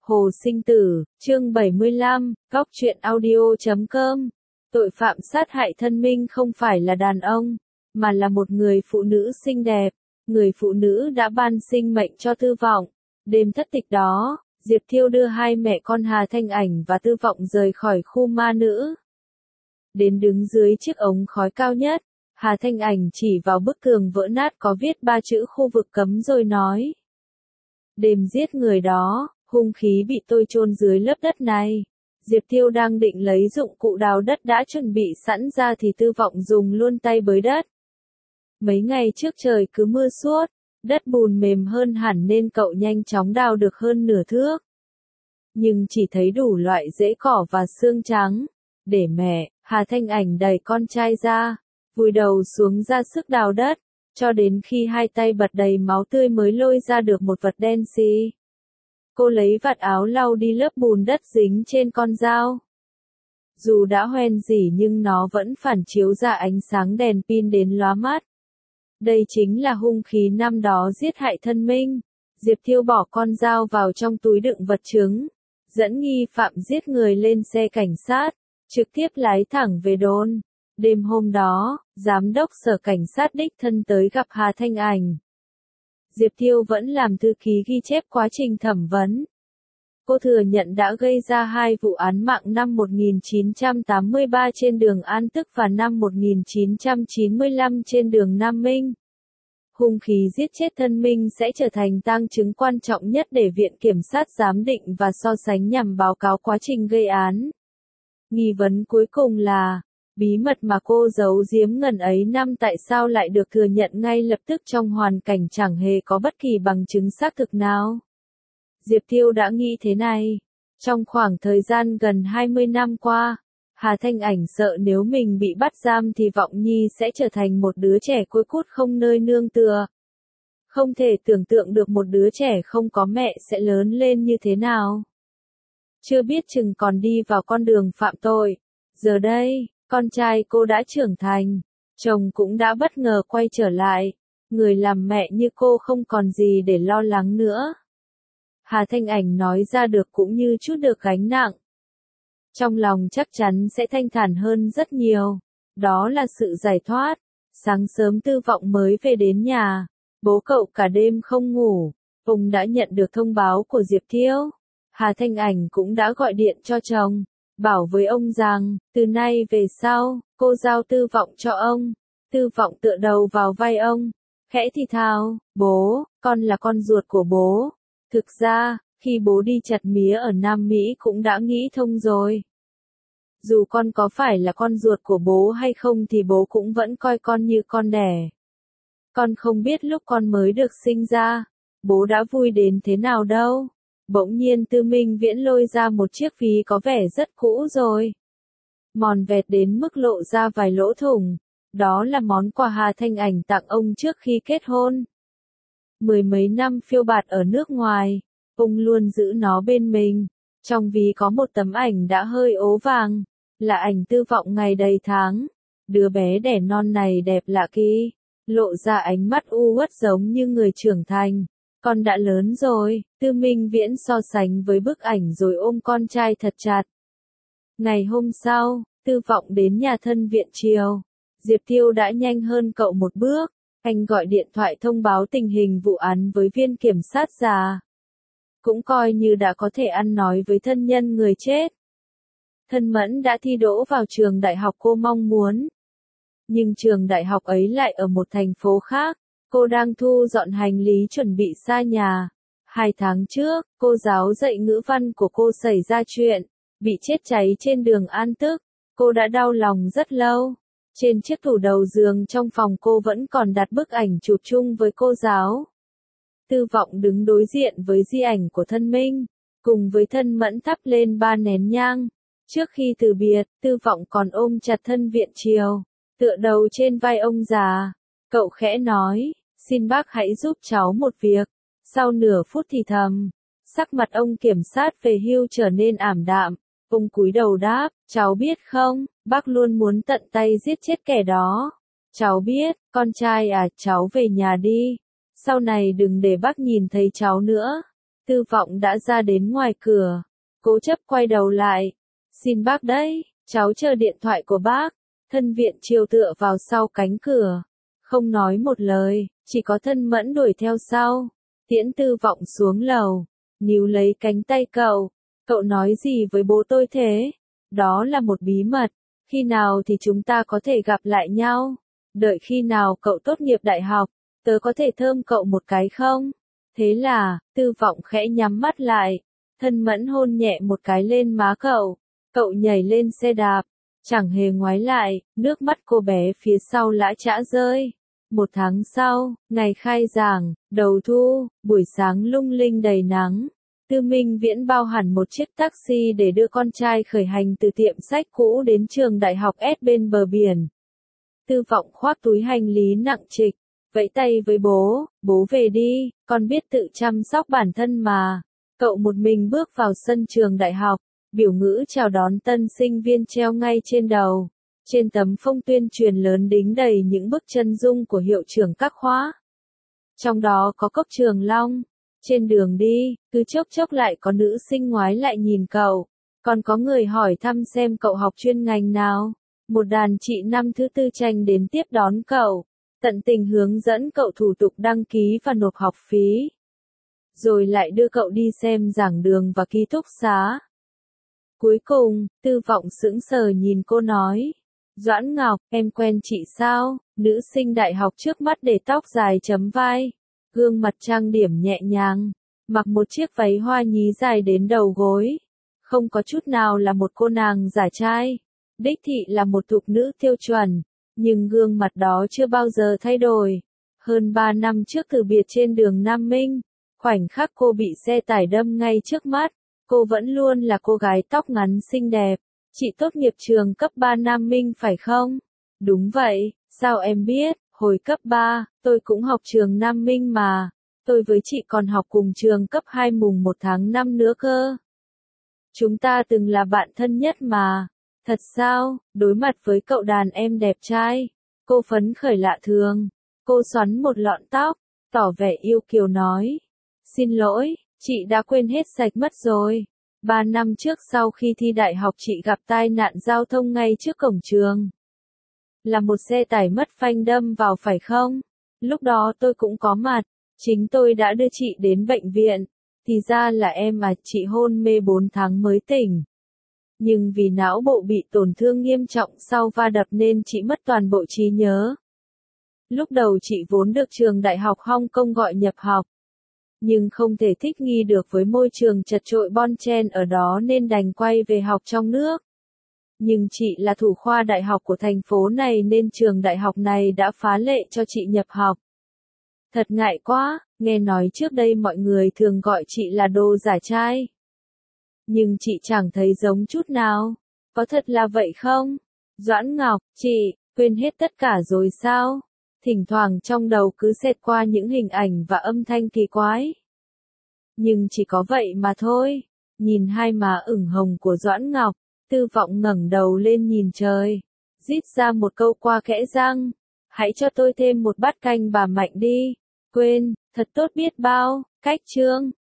Hồ Sinh Tử, chương 75, góc truyện audio.com. Tội phạm sát hại thân minh không phải là đàn ông, mà là một người phụ nữ xinh đẹp. Người phụ nữ đã ban sinh mệnh cho Tư Vọng. Đêm thất tịch đó, Diệp Thiêu đưa hai mẹ con Hà Thanh Ảnh và Tư Vọng rời khỏi khu ma nữ. Đến đứng dưới chiếc ống khói cao nhất, Hà Thanh Ảnh chỉ vào bức tường vỡ nát có viết 3 chữ khu vực cấm rồi nói. Đêm giết người đó, hung khí bị tôi chôn dưới lớp đất này. Diệp Thiêu đang định lấy dụng cụ đào đất đã chuẩn bị sẵn ra thì Tư Vọng dùng luôn tay bới đất. Mấy ngày trước trời cứ mưa suốt, đất bùn mềm hơn hẳn nên cậu nhanh chóng đào được hơn nửa thước. Nhưng chỉ thấy đủ loại rễ cỏ và xương trắng. Để mẹ, Hà Thanh Ảnh đẩy con trai ra, vùi đầu xuống ra sức đào đất, cho đến khi hai tay bật đầy máu tươi mới lôi ra được một vật đen xì. Cô lấy vạt áo lau đi lớp bùn đất dính trên con dao. Dù đã hoen rỉ nhưng nó vẫn phản chiếu ra ánh sáng đèn pin đến lóa mắt. Đây chính là hung khí năm đó giết hại thân minh. Diệp Thiêu bỏ con dao vào trong túi đựng vật chứng, dẫn nghi phạm giết người lên xe cảnh sát, trực tiếp lái thẳng về đồn. Đêm hôm đó, giám đốc sở cảnh sát đích thân tới gặp Hà Thanh Ảnh. Diệp Thiêu vẫn làm thư ký ghi chép quá trình thẩm vấn. Cô thừa nhận đã gây ra 2 vụ án mạng năm 1983 trên đường An Tức và năm 1995 trên đường Nam Minh. Hung khí giết chết thân minh sẽ trở thành tang chứng quan trọng nhất để Viện Kiểm sát giám định và so sánh nhằm báo cáo quá trình gây án. Nghi vấn cuối cùng là, bí mật mà cô giấu giếm ngần ấy năm tại sao lại được thừa nhận ngay lập tức trong hoàn cảnh chẳng hề có bất kỳ bằng chứng xác thực nào. Diệp Thiêu đã nghĩ thế này. Trong khoảng thời gian gần 20 năm qua, Hà Thanh Ảnh sợ nếu mình bị bắt giam thì Vọng Nhi sẽ trở thành một đứa trẻ côi cút không nơi nương tựa. Không thể tưởng tượng được một đứa trẻ không có mẹ sẽ lớn lên như thế nào. Chưa biết chừng còn đi vào con đường phạm tội. Giờ đây, con trai cô đã trưởng thành, chồng cũng đã bất ngờ quay trở lại. Người làm mẹ như cô không còn gì để lo lắng nữa. Hà Thanh Ảnh nói ra được cũng như chút được gánh nặng. Trong lòng chắc chắn sẽ thanh thản hơn rất nhiều. Đó là sự giải thoát. Sáng sớm Tư Vọng mới về đến nhà. Bố cậu cả đêm không ngủ. Ông đã nhận được thông báo của Diệp Thiêu. Hà Thanh Ảnh cũng đã gọi điện cho chồng. Bảo với ông rằng, từ nay về sau, cô giao Tư Vọng cho ông. Tư Vọng tựa đầu vào vai ông. Khẽ thì thào, bố, con là con ruột của bố. Thực ra, khi bố đi chặt mía ở Nam Mỹ cũng đã nghĩ thông rồi. Dù con có phải là con ruột của bố hay không thì bố cũng vẫn coi con như con đẻ. Con không biết lúc con mới được sinh ra, bố đã vui đến thế nào đâu. Bỗng nhiên Tư Minh Viễn lôi ra một chiếc ví có vẻ rất cũ rồi. Mòn vẹt đến mức lộ ra vài lỗ thủng. Đó là món quà Hà Thanh Ảnh tặng ông trước khi kết hôn. 10 mấy năm phiêu bạt ở nước ngoài, ông luôn giữ nó bên mình. Trong ví có một tấm ảnh đã hơi ố vàng, là ảnh Tư Vọng ngày đầy tháng. Đứa bé đẻ non này đẹp lạ kỳ, lộ ra ánh mắt u uất giống như người trưởng thành. Con đã lớn rồi, Tư Minh Viễn so sánh với bức ảnh rồi ôm con trai thật chặt. Ngày hôm sau, Tư Vọng đến nhà thân Viện Triều. Diệp Thiêu đã nhanh hơn cậu một bước. Anh gọi điện thoại thông báo tình hình vụ án với viên kiểm sát già. Cũng coi như đã có thể ăn nói với thân nhân người chết. Thân Mẫn đã thi đỗ vào trường đại học cô mong muốn. Nhưng trường đại học ấy lại ở một thành phố khác. Cô đang thu dọn hành lý chuẩn bị xa nhà. 2 tháng trước, cô giáo dạy ngữ văn của cô xảy ra chuyện, bị chết cháy trên đường An Tức. Cô đã đau lòng rất lâu. Trên chiếc tủ đầu giường trong phòng cô vẫn còn đặt bức ảnh chụp chung với cô giáo. Tư Vọng đứng đối diện với di ảnh của thân minh, cùng với thân Mẫn thắp lên 3 nén nhang. Trước khi từ biệt, Tư Vọng còn ôm chặt thân Viện Triều, tựa đầu trên vai ông già. Cậu khẽ nói, xin bác hãy giúp cháu một việc. Sau nửa phút thì thầm, sắc mặt ông kiểm sát về hưu trở nên ảm đạm. Ông cúi đầu đáp, cháu biết không, bác luôn muốn tận tay giết chết kẻ đó. Cháu biết, con trai à, cháu về nhà đi. Sau này đừng để bác nhìn thấy cháu nữa. Tư Vọng đã ra đến ngoài cửa. Cố chấp quay đầu lại. Xin bác đấy, cháu chờ điện thoại của bác. Thân Viện Triều tựa vào sau cánh cửa. Không nói một lời, chỉ có Thân Mẫn đuổi theo sau. Tiễn Tư Vọng xuống lầu. Níu lấy cánh tay cậu. Cậu nói gì với bố tôi thế? Đó là một bí mật. Khi nào thì chúng ta có thể gặp lại nhau? Đợi khi nào cậu tốt nghiệp đại học, tớ có thể thơm cậu một cái không? Thế là, Tư Vọng khẽ nhắm mắt lại. Thân Mẫn hôn nhẹ một cái lên má cậu. Cậu nhảy lên xe đạp. Chẳng hề ngoái lại, nước mắt cô bé phía sau lã chã rơi. 1 tháng sau, ngày khai giảng, đầu thu, buổi sáng lung linh đầy nắng. Tư Minh Viễn bao hẳn một chiếc taxi để đưa con trai khởi hành từ tiệm sách cũ đến trường đại học S bên bờ biển. Tư Vọng khoác túi hành lý nặng trịch, vẫy tay với bố, bố về đi, con biết tự chăm sóc bản thân mà. Cậu một mình bước vào sân trường đại học, biểu ngữ chào đón tân sinh viên treo ngay trên đầu. Trên tấm phông tuyên truyền lớn đính đầy những bức chân dung của hiệu trưởng các khóa. Trong đó có Cốc Trường Long. Trên đường đi, cứ chốc chốc lại có nữ sinh ngoái lại nhìn cậu. Còn có người hỏi thăm xem cậu học chuyên ngành nào. Một đàn chị năm thứ 4 tranh đến tiếp đón cậu. Tận tình hướng dẫn cậu thủ tục đăng ký và nộp học phí. Rồi lại đưa cậu đi xem giảng đường và ký túc xá. Cuối cùng, Tư Vọng sững sờ nhìn cô nói. Doãn Ngọc, em quen chị sao? Nữ sinh đại học trước mắt để tóc dài chấm vai. Gương mặt trang điểm nhẹ nhàng. Mặc một chiếc váy hoa nhí dài đến đầu gối. Không có chút nào là một cô nàng giả trai. Đích thị là một thục nữ tiêu chuẩn. Nhưng gương mặt đó chưa bao giờ thay đổi. Hơn 3 năm trước từ biệt trên đường Nam Minh. Khoảnh khắc cô bị xe tải đâm ngay trước mắt. Cô vẫn luôn là cô gái tóc ngắn xinh đẹp. Chị tốt nghiệp trường cấp 3 Nam Minh phải không? Đúng vậy, sao em biết? Hồi cấp 3, tôi cũng học trường Nam Minh mà. Tôi với chị còn học cùng trường cấp 2 mùng 1 tháng 5 nữa cơ. Chúng ta từng là bạn thân nhất mà. Thật sao? Đối mặt với cậu đàn em đẹp trai. Cô phấn khởi lạ thường. Cô xoắn một lọn tóc, tỏ vẻ yêu kiều nói. Xin lỗi, chị đã quên hết sạch mất rồi. 3 năm trước sau khi thi đại học chị gặp tai nạn giao thông ngay trước cổng trường. Là một xe tải mất phanh đâm vào phải không? Lúc đó tôi cũng có mặt. Chính tôi đã đưa chị đến bệnh viện. Thì ra là em mà, chị hôn mê 4 tháng mới tỉnh. Nhưng vì não bộ bị tổn thương nghiêm trọng sau va đập nên chị mất toàn bộ trí nhớ. Lúc đầu chị vốn được trường đại học Hong Kong gọi nhập học. Nhưng không thể thích nghi được với môi trường chật chội bon chen ở đó nên đành quay về học trong nước. Nhưng chị là thủ khoa đại học của thành phố này nên trường đại học này đã phá lệ cho chị nhập học. Thật ngại quá, nghe nói trước đây mọi người thường gọi chị là đồ giả trai. Nhưng chị chẳng thấy giống chút nào. Có thật là vậy không? Doãn Ngọc, chị, quên hết tất cả rồi sao? Thỉnh thoảng trong đầu cứ xẹt qua những hình ảnh và âm thanh kỳ quái. Nhưng chỉ có vậy mà thôi. Nhìn hai má ửng hồng của Doãn Ngọc, Tư Vọng ngẩng đầu lên nhìn trời. Rít ra một câu qua kẽ răng. Hãy cho tôi thêm một bát canh bà Mạnh đi. Quên, thật tốt biết bao. Cách chương